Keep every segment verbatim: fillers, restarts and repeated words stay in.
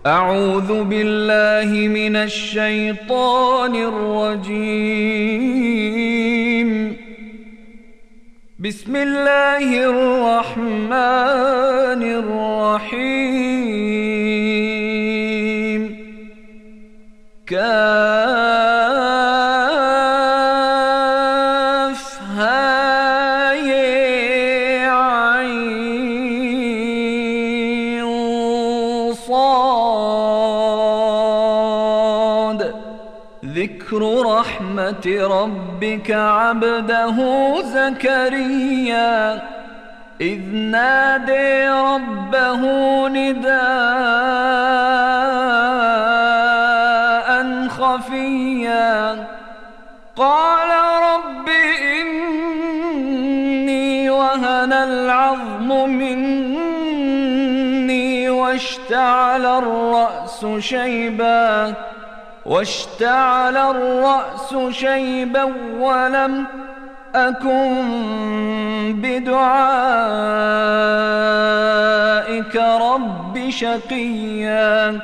أعوذ بالله من الشيطان الرجيم. بسم الله الرحمن الرحيم. كافها يا عين صاد. ذكر رحمة ربك عبده زكريا إذ نادى ربه نداء خفيا قال رب إني وهن العظم مني واشتعل الرأس شيبا واشتعل الرأس شيبا ولم أكن بدعائك رب شقيا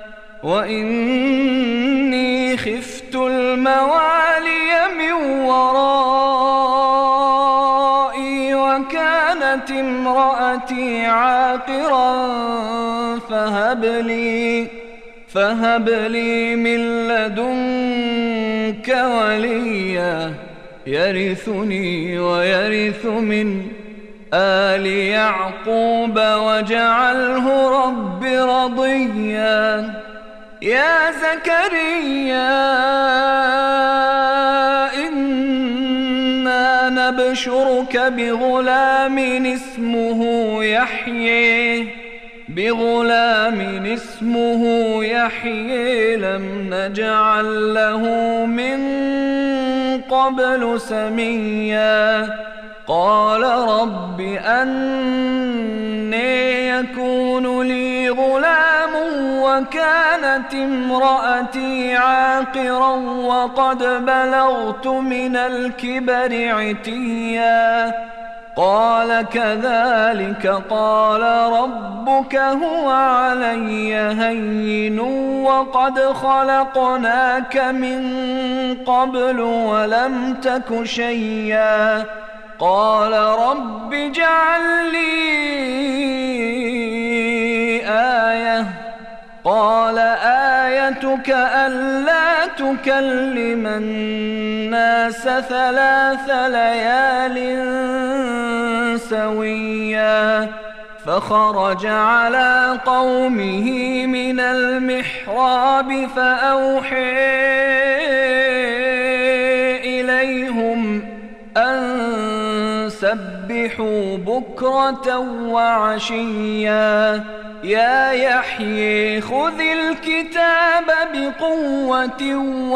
وإني خفت الموالي من ورائي وكانت امرأتي عاقرا فهب لي فهب لي من لدنك وليا يرثني ويرث من آل يعقوب واجعله رب رضيا. يا زكريا إنا نبشرك بغلام اسمه يحيى بغلام اسمه يحيى لم نجعل له من قبل سميا. قال رب أنى يكون لي غلام وكانت امرأتي عاقرا وقد بلغت من الكبر عتيا. قال كذلك قال ربك هو علي هين وقد خلقناك من قبل ولم تك شيئا. قال رب اجعل لي آية. قال آيتك ألا تكلم الناس ثلاث ليال سويا. فخرج على قومه من المحراب فأوحى إليهم أن سبحوا بكرة وعشيا. يا يحيى خذ الكتاب بقوة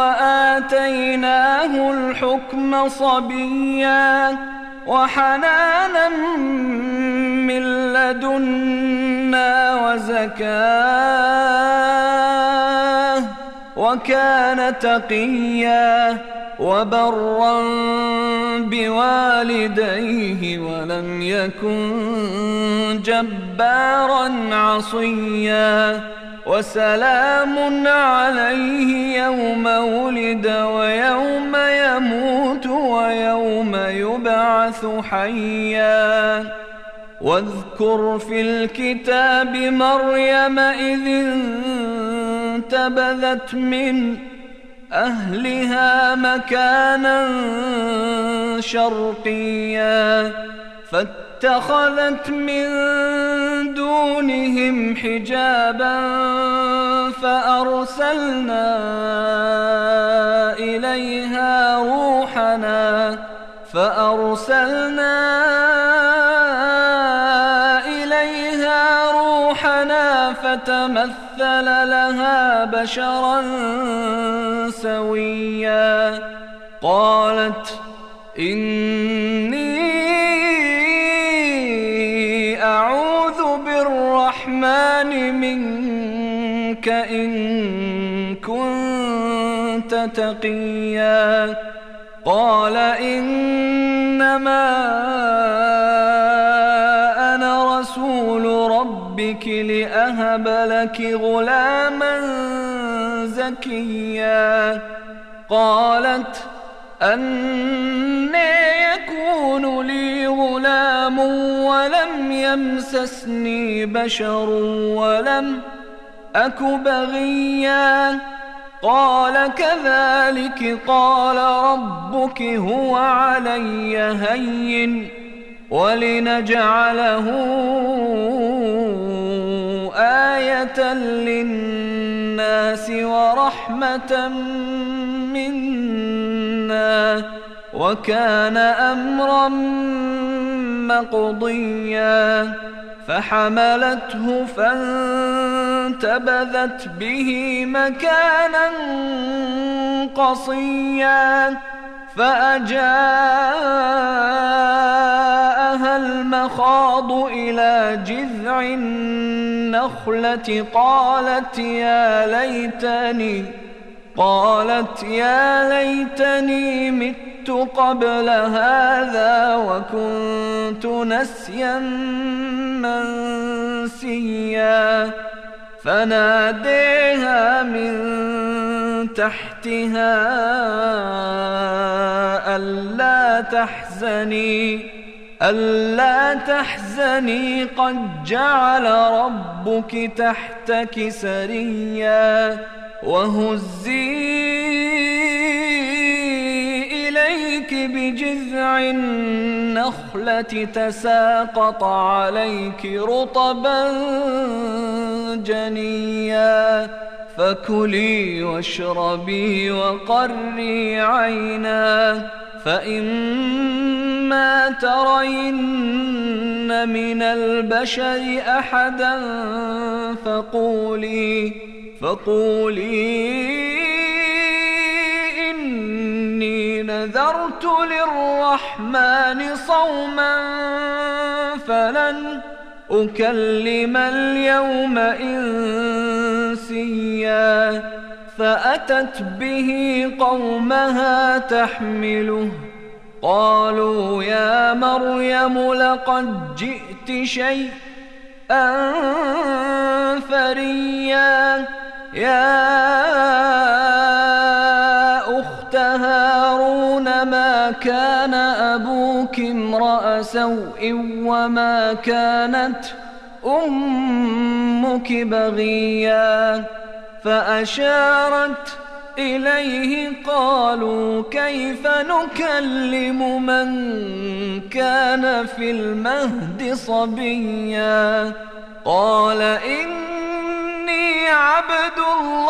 وآتيناه الحكم صبيا وحنانا من لدنا وزكاة وكان تقيا وبرا بوالديه ولم يكن جبارا عصيا. وسلام عليه يوم ولد ويوم يموت ويوم يبعث حيا. واذكر في الكتاب مريم إذ انتبذت من أهلها مكانا شرقيا فاتخذت من دونهم حجابا فأرسلنا إليها روحنا فأرسلنا إليها روحنا فتمثل لها بشرا سويا. قالت إني أعوذ بالرحمن منك إن كنت تقيا. قال إنما أنا رسول ربك لأهب وهب لك غلاما زكيا قالت أنى يكون لي غلام ولم يمسسني بشر ولم أك بغيا قال كذلك قال ربك هو علي هين ولنجعله آية للناس ورحمة منا وكان أمرا مقضيا فحملته فانتبذت به مكانا قصيا فأجاءها المخاض إلى جذع النخلة قالت يا ليتني قالت يا ليتني مت قبل هذا وكنت نسيا منسيا فناديها من تحتها ألا تحزني ألا تحزني قد جعل ربك تحتك سريا وهزي إليك بجذع النخلة تساقط عليك رطبا جنيا فكلي واشربي وقري عينا فإما ترين من البشر أحدا فقولي فقولي إني نذرت للرحمن صوما فلن أكلم اليوم إنسيا فأتت به قومها تحمله قالوا يا مريم لقد جئت شيئا فريا يا أخت هارون ما كان أبوك امرأ سوء وما كانت أمك بغيا فأشارت إليه قالوا كيف نكلم من كان في المهد صبيا قال إني عبد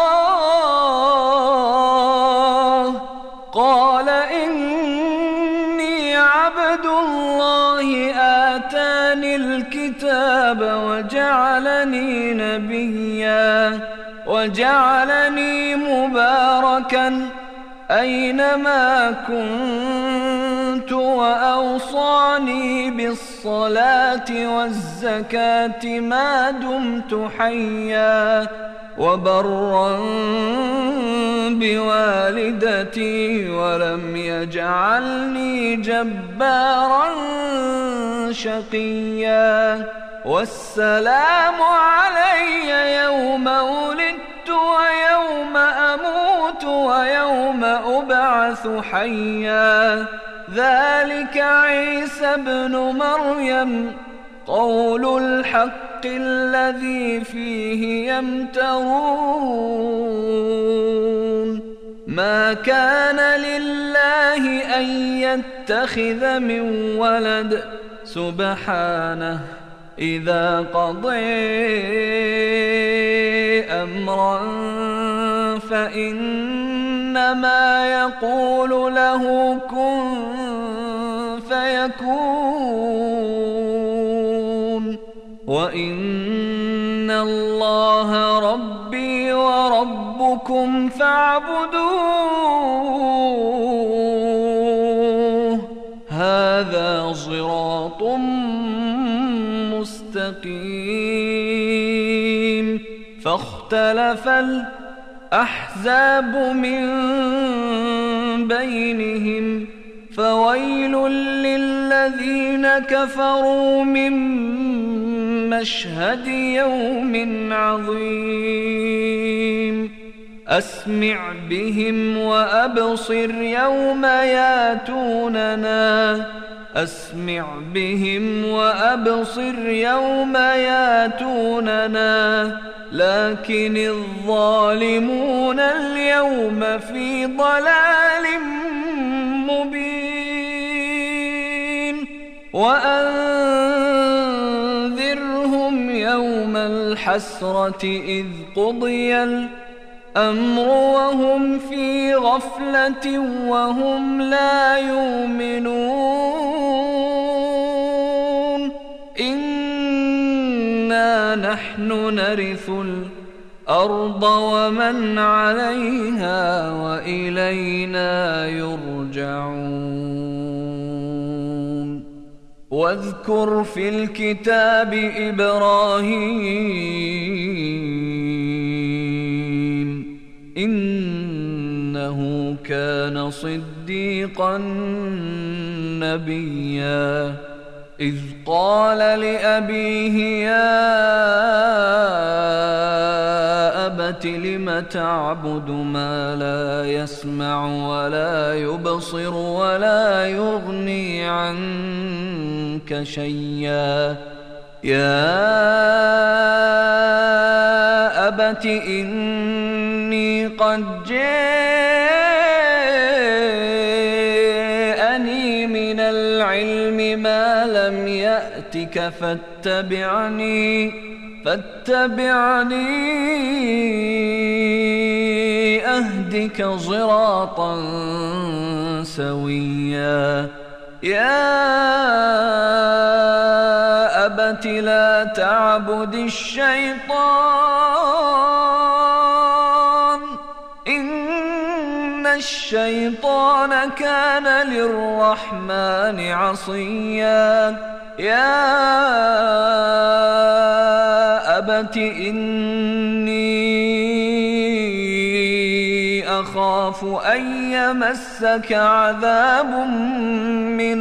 الله قال إني عبد الله آتاني الكتاب وجعلني نبيا وجعلني مباركا أينما كنت وأوصاني بالصلاة والزكاة ما دمت حيا وبرا بوالدتي ولم يجعلني جبارا شقيا والسلام علي يوم ولدت ويوم أموت ويوم أبعث حيا ذلك عيسى ابن مريم قول الحق الذي فيه يمترون ما كان لله أن يتخذ من ولد سبحانه إذا قضى أمرا فإنما يقول له كن فيكون وإن الله ربي وربكم فاعبدوه هذا صراط مستقيم فاختلف الأحزاب من بينهم فويل للذين كفروا من مشهد يوم عظيم أسمع بهم وأبصر يوم ياتوننا أسمع بهم وأبصر يوم ياتوننا لكن الظالمون اليوم في ضلال مبين وأنذرهم يوم الحسرة إذ قضي الأمر وهم في غفلة وهم لا يؤمنون إنا نحن نرث الأرض ومن عليها وإلينا يرجعون واذكر في الكتاب إبراهيم إنه كان صديقا نبيا إذ قال لأبيه يا أبت لم تعبد ما لا يسمع ولا يبصر ولا يغني عنك شيئا يا أبت إني قد جاءني من العلم ما لم يأتك فاتبعني فاتبعني أهدك صراطا سويا يا أبت لا تعبد الشيطان إن الشيطان كان للرحمن عصيا يا أبت إني أخاف أن يمسك عذاب من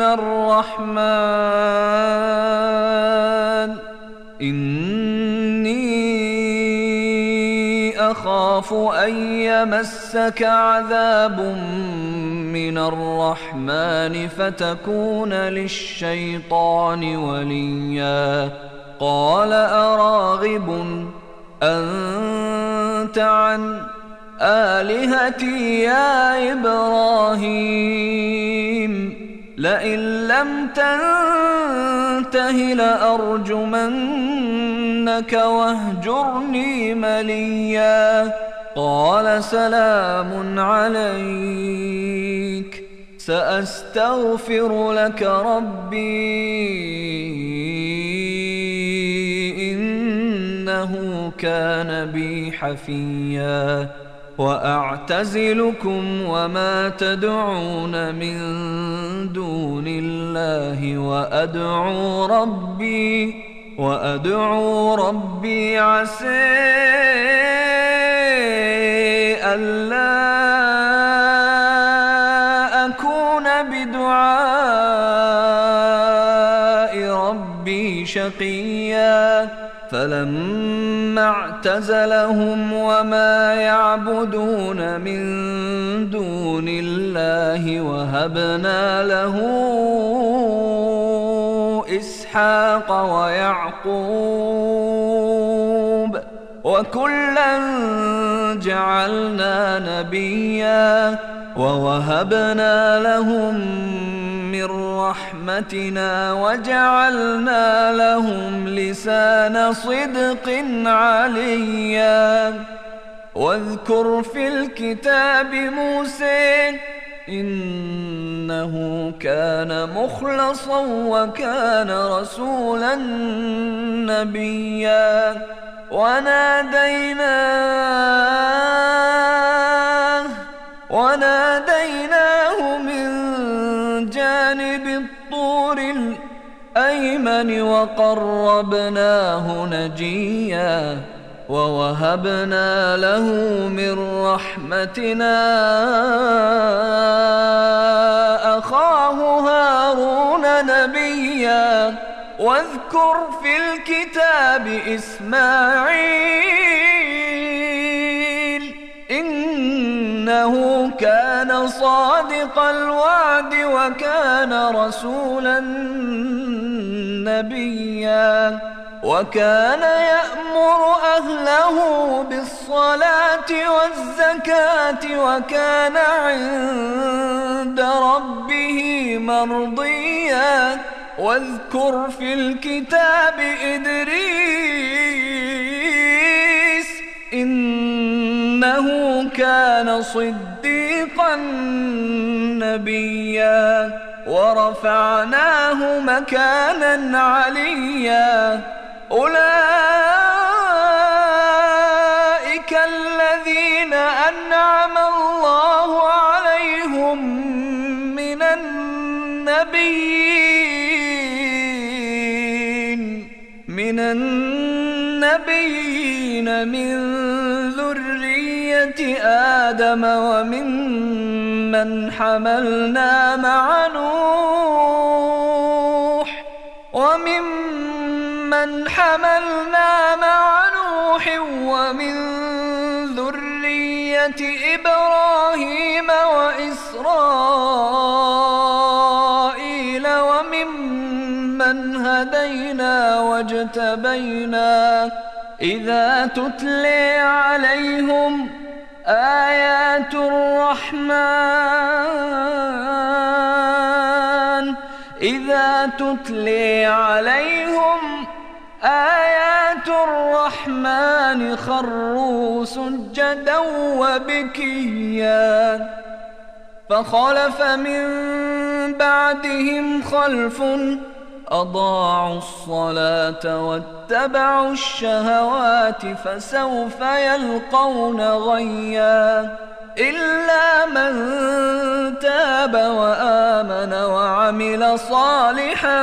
الرحمن إني أخاف أن يمسك عذاب من الرحمن فتكون للشيطان وليا قال أراغب أنت عن آلهتي يا إبراهيم لئن لم تنته لأرجمنك واهجرني مليا قال سلام عليك سأستغفر لك ربي إنه كان بي حفيا وأعتزلكم وما تدعون من دون الله وأدعو ربي وأدعو ربي عسى ألا أكون بدعاء ربي شقيا فلما اعتزلهم وما يعبدون من دون الله وهبنا له إسحاق ويعقوب وكلا جعلنا نبيا ووهبنا لهم من رحمتنا وجعلنا لهم لسان صدق عليا واذكر في الكتاب موسى إنه كان مخلصا وكان رسولا نبيا وناديناه وناديناه من جانب الطور الأيمن وقربناه نجيا ووهبنا له من رحمتنا أخاه هارون نبيا واذكر واذكر في الكتاب إسماعيل إنه كان صادق الوعد وكان رسولا نبيا وكان يأمر أهله بالصلاة والزكاة وكان عند ربه مرضيا واذكر في الكتاب إدريس إنه كان صديقا نبيا ورفعناه مكانا عليا أولئك الذين أنعم الله عليهم من النبيين من النبيين من ذرية آدم وممن حملنا مع نوح وممن حملنا مع نوح ومن ذرية إبراهيم وإسرائيل وممن هدينا واجتبينا إذا تتلي عليهم آيات الرحمن إذا تتلي عليهم آيات الرحمن خروا سجدا وبكيا فخلف من بعدهم خلف أضاعوا الصلاة واتبعوا الشهوات فسوف يلقون غيا إلا من تاب وآمن وعمل صالحا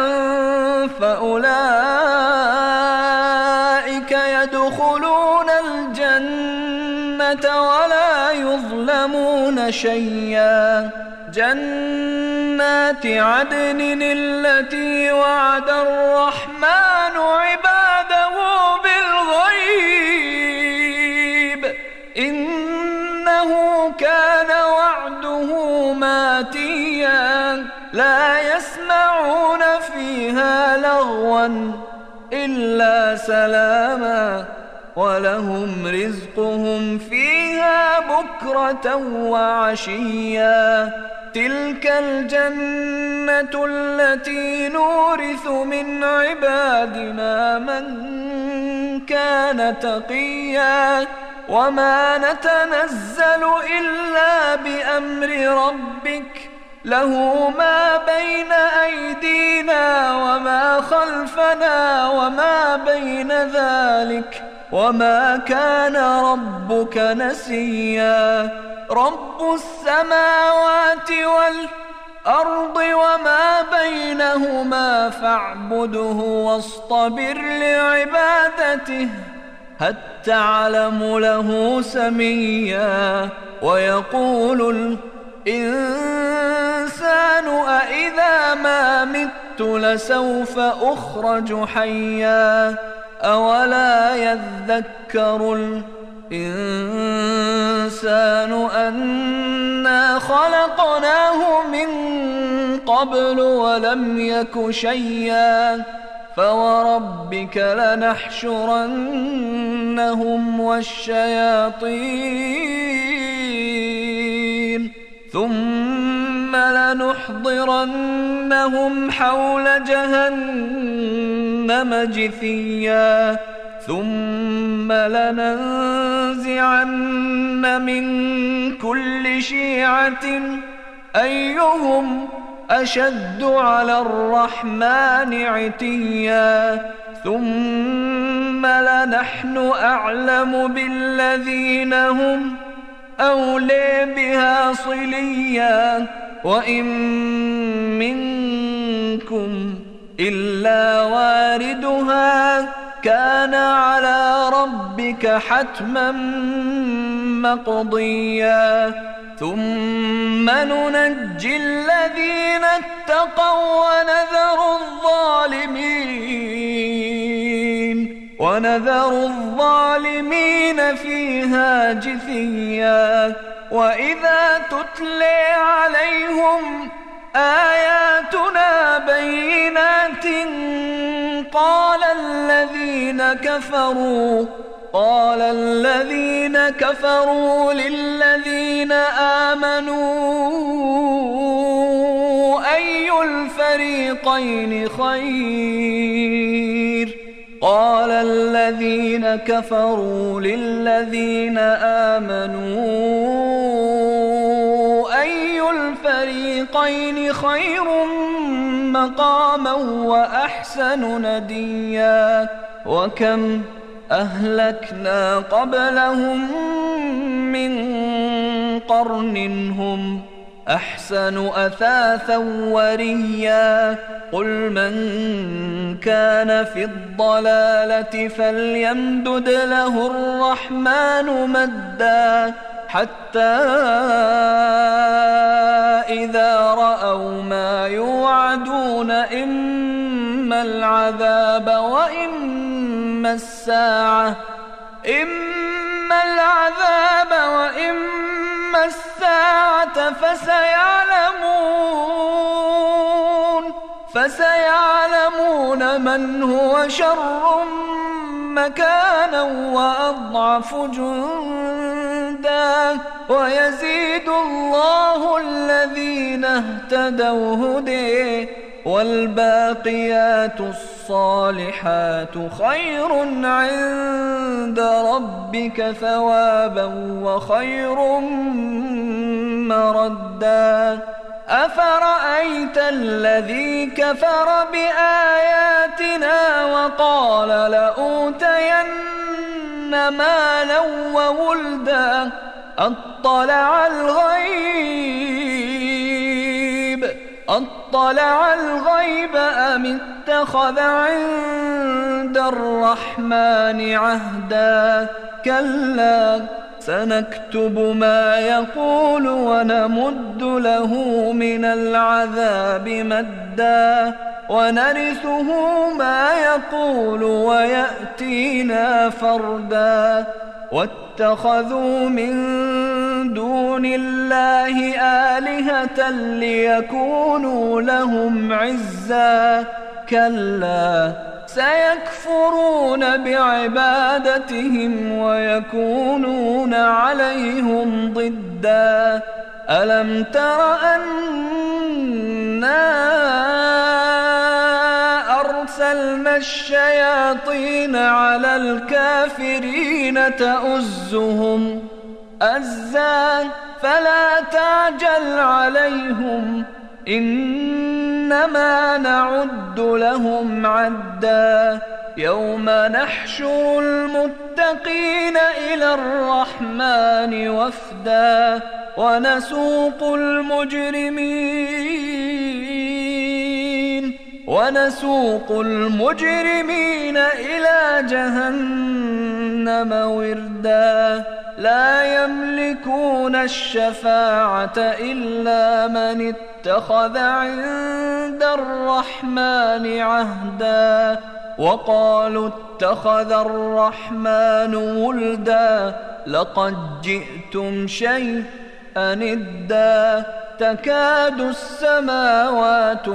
فأولئك يدخلون الجنة ولا يظلمون شيئا جنات عدن التي وعد الرحمن عباده بالغيب إنه كان وعده ماتيا لا يسمعون فيها لغوا إلا سلاما ولهم رزقهم فيها بكرة وعشيا تلك الجنة التي نورث من عبادنا من كان تقيا وما نتنزل إلا بأمر ربك له ما بين أيدينا وما خلفنا وما بين ذلك وما كان ربك نسيا رب السماوات والأرض وما بينهما فاعبده واصطبر لعبادته هل تعلم له سميا ويقول الإنسان أإذا ما مت لسوف أخرج حيا أولا يذكر الإنسان أنا خلقناه من قبل ولم يك شيئا فوربك لنحشرنهم والشياطين ثم لنحضرنهم حول جهنم جثيا ثم لننزعن من كل شيعة أيهم أشد على الرحمن عتيا ثم لنحن أعلم بالذين هم أولي بها صليا وإن منكم إلا واردها كان على ربك حتما مقضيا ثم ننجي الذين اتقوا ونذر الظالمين ونذر الظالمين فيها جثيا. وإذا تتلي عليهم آياتنا بينات قال الذين كفروا قال الذين كفروا للذين آمنوا أي الفريقين خير قال الذين كفروا للذين آمنوا أي الفريقين خير مقاما وأحسن نديا. وكم أهلكنا قبلهم من قرن هم أحسن أثاثا وريا. قل من كان في الضلالة فليمدد له الرحمن مدا حتى إذا رأوا ما يوعدون إما العذاب وإما الساعة إما العذاب وإما الساعة فسيعلمون فسيعلمون من هو شر مكانا وأضعف جندا. ويزيد الله الذين اهتدوا هدي والباقيات الصالحات خير عند ربك ثوابا وخير مردا. أفرأيت الذي كفر بآياتنا وقال لأوتين مالا وولدا أطلع الغيب أطلع الغيب أم اتخذ عند الرحمن عهدا. كلا سنكتب ما يقول ونمد له من العذاب مدا ونرثه ما يقول ويأتينا فردا. واتخذوا من دون الله آلهة ليكونوا لهم عزا. كلا سيكفرون بعبادتهم ويكونون عليهم ضدا. ألم تر أنا أرسلنا الشياطين على الكافرين تؤزهم أزا فلا تعجل عليهم إنما نعد لهم عدا. يوم نحشر المتقين إلى الرحمن وفدا ونسوق المجرمين ونسوق المجرمين إلى جهنم وردا. لا يملكون الشفاعة إلا من اتخذ عند الرحمن عهدا. وقالوا اتخذ الرحمن ولدا لقد جئتم شيئا إدا. تكاد السماوات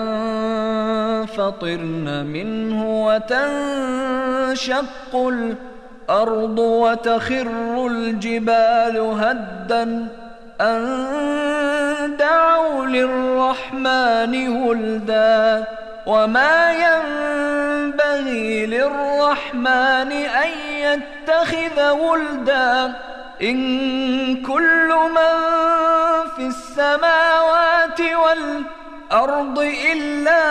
ينفطرن منه وتنشق الأرض وتخر الجبال هدا أن دعوا للرحمن ولدا. وما ينبغي للرحمن أن يتخذ ولدا إن كل من في السماوات والأرض إلا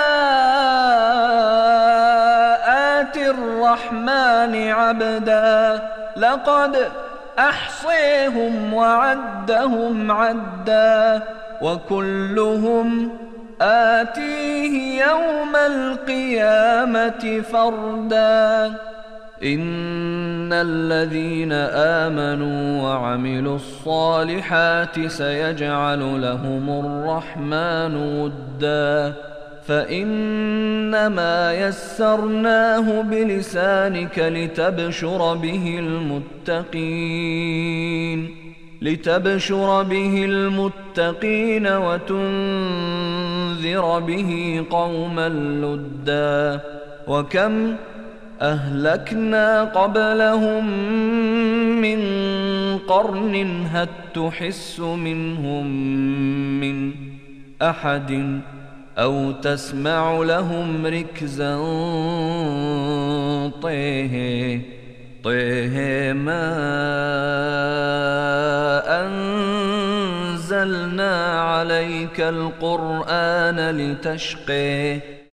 آتي الرحمن عبدا. لقد أحصيهم وعدهم عدا وكلهم آتيه يوم القيامة فردا. إن الذين آمنوا وعملوا الصالحات سيجعل لهم الرحمن ودا فإنما يسرناه بلسانك لتبشر به المتقين لتبشر به المتقين وتنذر به قوما لدا. وكم أهلكنا قبلهم من قرن هل تحس منهم من أحد أو تسمع لهم ركزا. طه طه ما أنزلنا عليك القرآن لتشقى